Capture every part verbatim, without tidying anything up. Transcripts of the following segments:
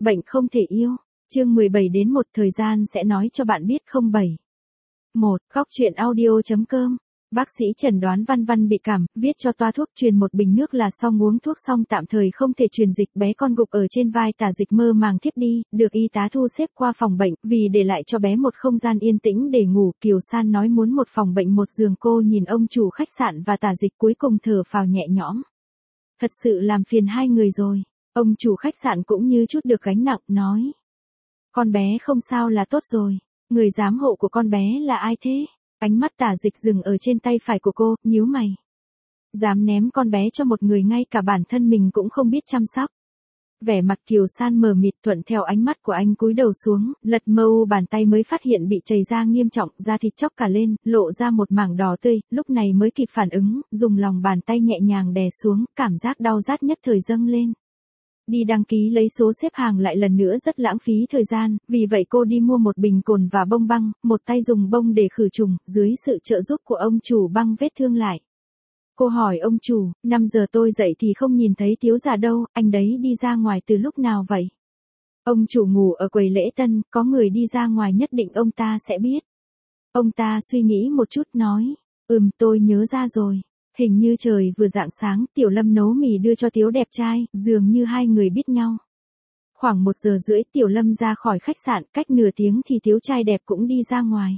Bệnh không thể yêu. Chương mười bảy đến một thời gian sẽ nói cho bạn biết không bảy. một. Góc truyện audio chấm com. Bác sĩ chẩn đoán Văn Văn bị cảm, viết cho toa thuốc truyền một bình nước là xong, uống thuốc xong tạm thời không thể truyền dịch, bé con gục ở trên vai Tả Dịch mơ màng thiếp đi, được y tá thu xếp qua phòng bệnh, vì để lại cho bé một không gian yên tĩnh để ngủ, Kiều San nói muốn một phòng bệnh một giường. Cô nhìn ông chủ khách sạn và Tả Dịch cuối cùng thở phào nhẹ nhõm. Thật sự làm phiền hai người rồi. Ông chủ khách sạn cũng như chút được gánh nặng, nói. Con bé không sao là tốt rồi. Người giám hộ của con bé là ai thế? Ánh mắt Tả Dịch dừng ở trên tay phải của cô, nhíu mày. Dám ném con bé cho một người ngay cả bản thân mình cũng không biết chăm sóc. Vẻ mặt Kiều San mờ mịt, thuận theo ánh mắt của anh cúi đầu xuống, lật mờ u bàn tay mới phát hiện bị chảy ra nghiêm trọng, da thịt chóc cả lên, lộ ra một mảng đỏ tươi, lúc này mới kịp phản ứng, dùng lòng bàn tay nhẹ nhàng đè xuống, cảm giác đau rát nhất thời dâng lên. Đi đăng ký lấy số xếp hàng lại lần nữa rất lãng phí thời gian, vì vậy cô đi mua một bình cồn và bông băng, một tay dùng bông để khử trùng, dưới sự trợ giúp của ông chủ băng vết thương lại. Cô hỏi ông chủ, năm giờ tôi dậy thì không nhìn thấy Tiếu già đâu, anh đấy đi ra ngoài từ lúc nào vậy? Ông chủ ngủ ở quầy lễ tân, có người đi ra ngoài nhất định ông ta sẽ biết. Ông ta suy nghĩ một chút nói, ừm tôi nhớ ra rồi. Hình như trời vừa rạng sáng, Tiểu Lâm nấu mì đưa cho Tiếu đẹp trai, dường như hai người biết nhau. Khoảng một giờ rưỡi Tiểu Lâm ra khỏi khách sạn, cách nửa tiếng thì Tiếu trai đẹp cũng đi ra ngoài.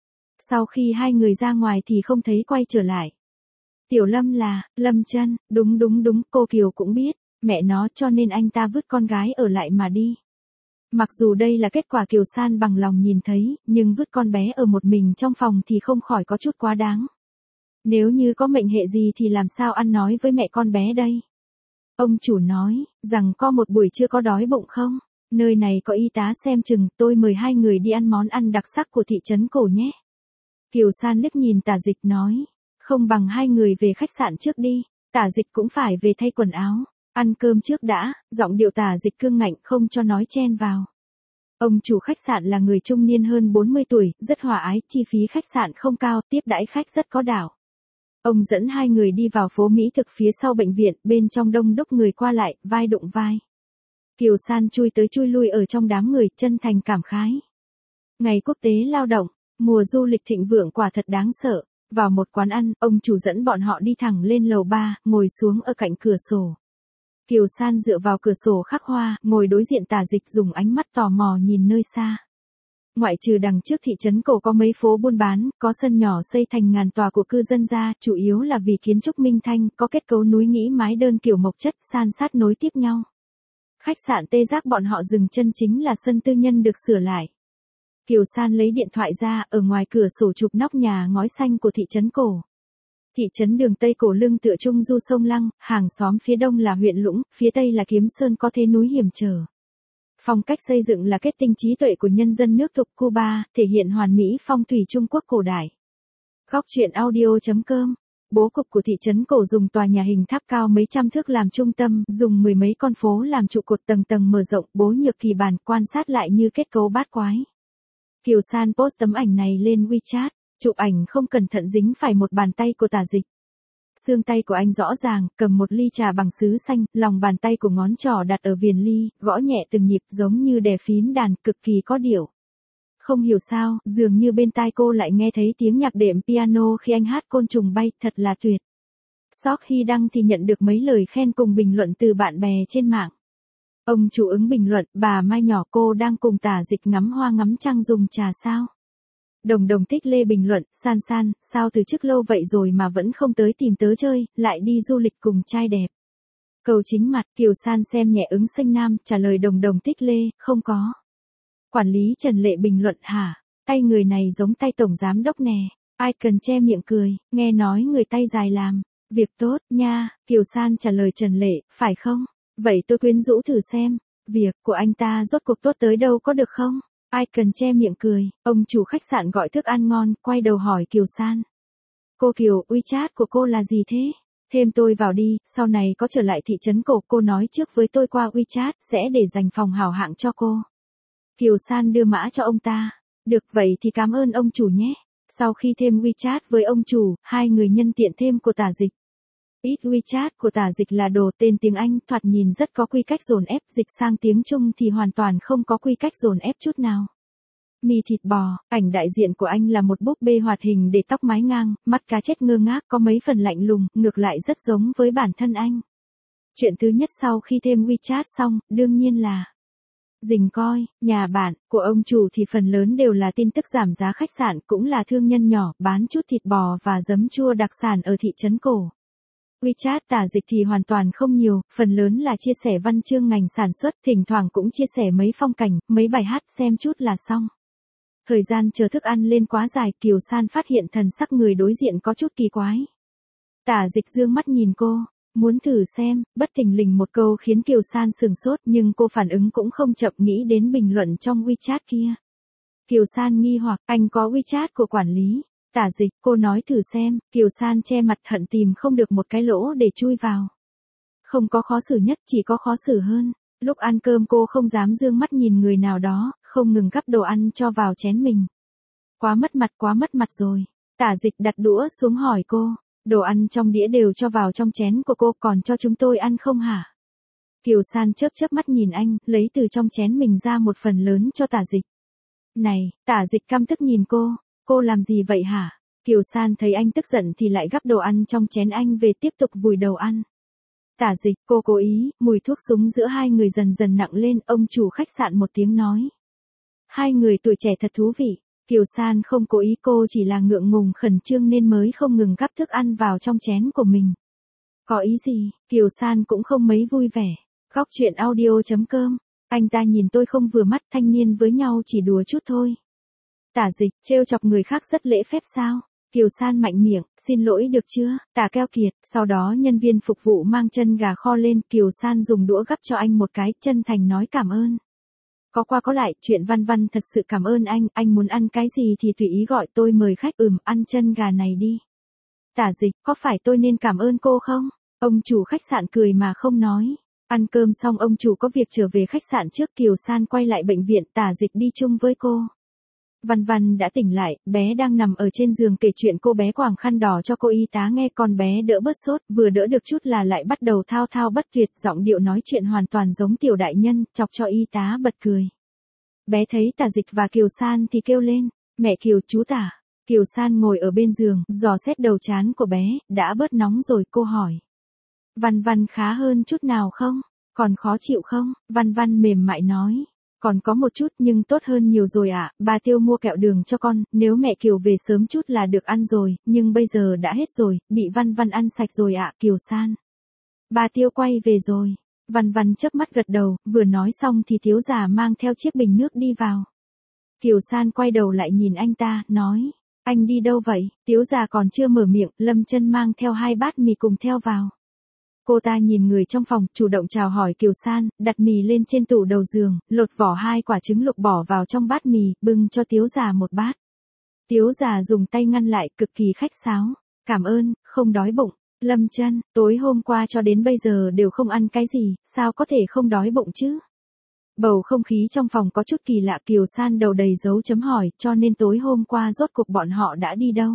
Sau khi hai người ra ngoài thì không thấy quay trở lại. Tiểu Lâm là, Lâm Chân, đúng đúng đúng, cô Kiều cũng biết, mẹ nó cho nên anh ta vứt con gái ở lại mà đi. Mặc dù đây là kết quả Kiều San bằng lòng nhìn thấy, nhưng vứt con bé ở một mình trong phòng thì không khỏi có chút quá đáng. Nếu như có mệnh hệ gì thì làm sao ăn nói với mẹ con bé đây? Ông chủ nói, rằng có một buổi trưa có đói bụng không? Nơi này có y tá xem chừng, tôi mời hai người đi ăn món ăn đặc sắc của thị trấn cổ nhé. Kiều San liếc nhìn Tả Dịch nói, không bằng hai người về khách sạn trước đi, Tả Dịch cũng phải về thay quần áo, ăn cơm trước đã, giọng điệu Tả Dịch cương ngạnh không cho nói chen vào. Ông chủ khách sạn là người trung niên hơn bốn mươi tuổi, rất hòa ái, chi phí khách sạn không cao, tiếp đãi khách rất có đạo. Ông dẫn hai người đi vào phố mỹ thực phía sau bệnh viện, bên trong đông đúc người qua lại, vai đụng vai. Kiều San chui tới chui lui ở trong đám người, chân thành cảm khái. Ngày quốc tế lao động, mùa du lịch thịnh vượng quả thật đáng sợ. Vào một quán ăn, ông chủ dẫn bọn họ đi thẳng lên lầu ba, ngồi xuống ở cạnh cửa sổ. Kiều San dựa vào cửa sổ khắc hoa, ngồi đối diện Tả Dịch dùng ánh mắt tò mò nhìn nơi xa. Ngoại trừ đằng trước thị trấn cổ có mấy phố buôn bán, có sân nhỏ xây thành ngàn tòa của cư dân ra, chủ yếu là vì kiến trúc minh thanh, có kết cấu núi nghĩ mái đơn kiểu mộc chất san sát nối tiếp nhau. Khách sạn Tê Giác bọn họ dừng chân chính là sân tư nhân được sửa lại. Kiều San lấy điện thoại ra, ở ngoài cửa sổ chụp nóc nhà ngói xanh của thị trấn cổ. Thị trấn đường Tây cổ lưng tựa trung du sông Lăng, hàng xóm phía đông là huyện Lũng, phía tây là Kiếm Sơn có thế núi hiểm trở. Phong cách xây dựng là kết tinh trí tuệ của nhân dân nước thuộc Cuba, thể hiện hoàn mỹ phong thủy Trung Quốc cổ đại. Góc truyện audio chấm com. Bố cục của thị trấn cổ dùng tòa nhà hình tháp cao mấy trăm thước làm trung tâm, dùng mười mấy con phố làm trụ cột tầng tầng mở rộng, bố nhược kỳ bản, quan sát lại như kết cấu bát quái. Kiều San post tấm ảnh này lên WeChat, chụp ảnh không cẩn thận dính phải một bàn tay của Tả Dịch. Xương tay của anh rõ ràng, cầm một ly trà bằng sứ xanh, lòng bàn tay của ngón trỏ đặt ở viền ly, gõ nhẹ từng nhịp giống như đè phím đàn, cực kỳ có điệu. Không hiểu sao, dường như bên tai cô lại nghe thấy tiếng nhạc đệm piano khi anh hát Côn trùng bay, thật là tuyệt. Sok Hy Đăng thì nhận được mấy lời khen cùng bình luận từ bạn bè trên mạng. Ông chủ ứng bình luận, bà Mai nhỏ cô đang cùng Tả Dịch ngắm hoa ngắm trăng dùng trà sao? Đồng đồng Tích Lê bình luận, San San, sao từ trước lâu vậy rồi mà vẫn không tới tìm tớ chơi, lại đi du lịch cùng trai đẹp. Cầu chính mặt, Kiều San xem nhẹ ứng sinh nam, trả lời đồng đồng Tích Lê, không có. Quản lý Trần Lệ bình luận, hả, tay người này giống tay tổng giám đốc nè, ai cần che miệng cười, nghe nói người tay dài làm, việc tốt, nha, Kiều San trả lời Trần Lệ, phải không? Vậy tôi quyến rũ thử xem, việc của anh ta rốt cuộc tốt tới đâu có được không? Ai cần che miệng cười, ông chủ khách sạn gọi thức ăn ngon, quay đầu hỏi Kiều San. Cô Kiều, WeChat của cô là gì thế? Thêm tôi vào đi, sau này có trở lại thị trấn cổ, cô nói trước với tôi qua WeChat, sẽ để dành phòng hảo hạng cho cô. Kiều San đưa mã cho ông ta. Được vậy thì cảm ơn ông chủ nhé. Sau khi thêm WeChat với ông chủ, hai người nhân tiện thêm của Tả Dịch. Ít WeChat của Tả Dịch là đồ tên tiếng Anh, thoạt nhìn rất có quy cách dồn ép, dịch sang tiếng Trung thì hoàn toàn không có quy cách dồn ép chút nào. Mì thịt bò, ảnh đại diện của anh là một búp bê hoạt hình để tóc mái ngang, mắt cá chết ngơ ngác, có mấy phần lạnh lùng, ngược lại rất giống với bản thân anh. Chuyện thứ nhất sau khi thêm WeChat xong, đương nhiên là Dình Coi, nhà bạn của ông chủ thì phần lớn đều là tin tức giảm giá khách sạn, cũng là thương nhân nhỏ, bán chút thịt bò và giấm chua đặc sản ở thị trấn cổ. WeChat Tả Dịch thì hoàn toàn không nhiều, phần lớn là chia sẻ văn chương ngành sản xuất, thỉnh thoảng cũng chia sẻ mấy phong cảnh, mấy bài hát xem chút là xong. Thời gian chờ thức ăn lên quá dài, Kiều San phát hiện thần sắc người đối diện có chút kỳ quái. Tả Dịch dương mắt nhìn cô, muốn thử xem, bất thình lình một câu khiến Kiều San sửng sốt, nhưng cô phản ứng cũng không chậm, nghĩ đến bình luận trong WeChat kia. Kiều San nghi hoặc, anh có WeChat của quản lý. Tả Dịch, cô nói thử xem, Kiều San che mặt hận tìm không được một cái lỗ để chui vào. Không có khó xử nhất, chỉ có khó xử hơn. Lúc ăn cơm cô không dám dương mắt nhìn người nào đó, không ngừng gắp đồ ăn cho vào chén mình. Quá mất mặt, quá mất mặt rồi. Tả Dịch đặt đũa xuống hỏi cô, đồ ăn trong đĩa đều cho vào trong chén của cô, còn cho chúng tôi ăn không hả? Kiều San chớp chớp mắt nhìn anh, lấy từ trong chén mình ra một phần lớn cho Tả Dịch. Này, Tả Dịch căm tức nhìn cô, cô làm gì vậy hả? Kiều San thấy anh tức giận thì lại gắp đồ ăn trong chén anh về tiếp tục vùi đầu ăn. Tả Dịch, cô cố ý, mùi thuốc súng giữa hai người dần dần nặng lên, ông chủ khách sạn một tiếng nói. Hai người tuổi trẻ thật thú vị. Kiều San không cố ý, cô chỉ là ngượng ngùng khẩn trương nên mới không ngừng gắp thức ăn vào trong chén của mình. Có ý gì? Kiều San cũng không mấy vui vẻ. Góc chuyện audio chấm com. Anh ta nhìn tôi không vừa mắt, thanh niên với nhau chỉ đùa chút thôi. Tả Dịch, trêu chọc người khác rất lễ phép sao? Kiều San mạnh miệng, xin lỗi được chưa? Tả keo kiệt, sau đó nhân viên phục vụ mang chân gà kho lên, Kiều San dùng đũa gắp cho anh một cái, chân thành nói cảm ơn. Có qua có lại, chuyện Văn Văn thật sự cảm ơn anh, anh muốn ăn cái gì thì tùy ý gọi tôi mời khách, ừm, ăn chân gà này đi. Tả Dịch, có phải tôi nên cảm ơn cô không? Ông chủ khách sạn cười mà không nói. Ăn cơm xong ông chủ có việc trở về khách sạn trước, Kiều San quay lại bệnh viện, Tả Dịch đi chung với cô. Văn Văn đã tỉnh lại, bé đang nằm ở trên giường kể chuyện cô bé quàng khăn đỏ cho cô y tá nghe, con bé đỡ bớt sốt, vừa đỡ được chút là lại bắt đầu thao thao bất tuyệt, giọng điệu nói chuyện hoàn toàn giống tiểu đại nhân, chọc cho y tá bật cười. Bé thấy Tả Dịch và Kiều San thì kêu lên, mẹ Kiều, chú Tả. Kiều San ngồi ở bên giường, dò xét đầu trán của bé, đã bớt nóng rồi, cô hỏi. Văn Văn khá hơn chút nào không? Còn khó chịu không? Văn Văn mềm mại nói. Còn có một chút nhưng tốt hơn nhiều rồi ạ, à. Bà Tiêu mua kẹo đường cho con, nếu mẹ Kiều về sớm chút là được ăn rồi, nhưng bây giờ đã hết rồi, bị Văn Văn ăn sạch rồi ạ, à, Kiều San. Bà Tiêu quay về rồi. Văn Văn chớp mắt gật đầu, vừa nói xong thì thiếu già mang theo chiếc bình nước đi vào. Kiều San quay đầu lại nhìn anh ta, nói, anh đi đâu vậy? Thiếu già còn chưa mở miệng, Lâm Chân mang theo hai bát mì cùng theo vào. Cô ta nhìn người trong phòng, chủ động chào hỏi Kiều San, đặt mì lên trên tủ đầu giường, lột vỏ hai quả trứng luộc bỏ vào trong bát mì, bưng cho Tiếu già một bát. Tiếu già dùng tay ngăn lại, cực kỳ khách sáo. Cảm ơn, không đói bụng. Lâm Chân, tối hôm qua cho đến bây giờ đều không ăn cái gì, sao có thể không đói bụng chứ? Bầu không khí trong phòng có chút kỳ lạ, Kiều San đầu đầy dấu chấm hỏi, cho nên tối hôm qua rốt cuộc bọn họ đã đi đâu?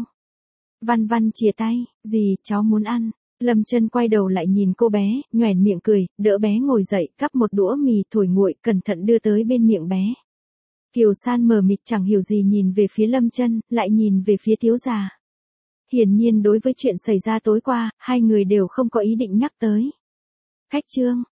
Văn Văn chìa tay, gì, cháu muốn ăn. Lâm Chân quay đầu lại nhìn cô bé, nhoẻn miệng cười, đỡ bé ngồi dậy, cắp một đũa mì thổi nguội, cẩn thận đưa tới bên miệng bé. Kiều San mờ mịt chẳng hiểu gì nhìn về phía Lâm Chân, lại nhìn về phía Tiếu già. Hiển nhiên đối với chuyện xảy ra tối qua, hai người đều không có ý định nhắc tới. Khách trương,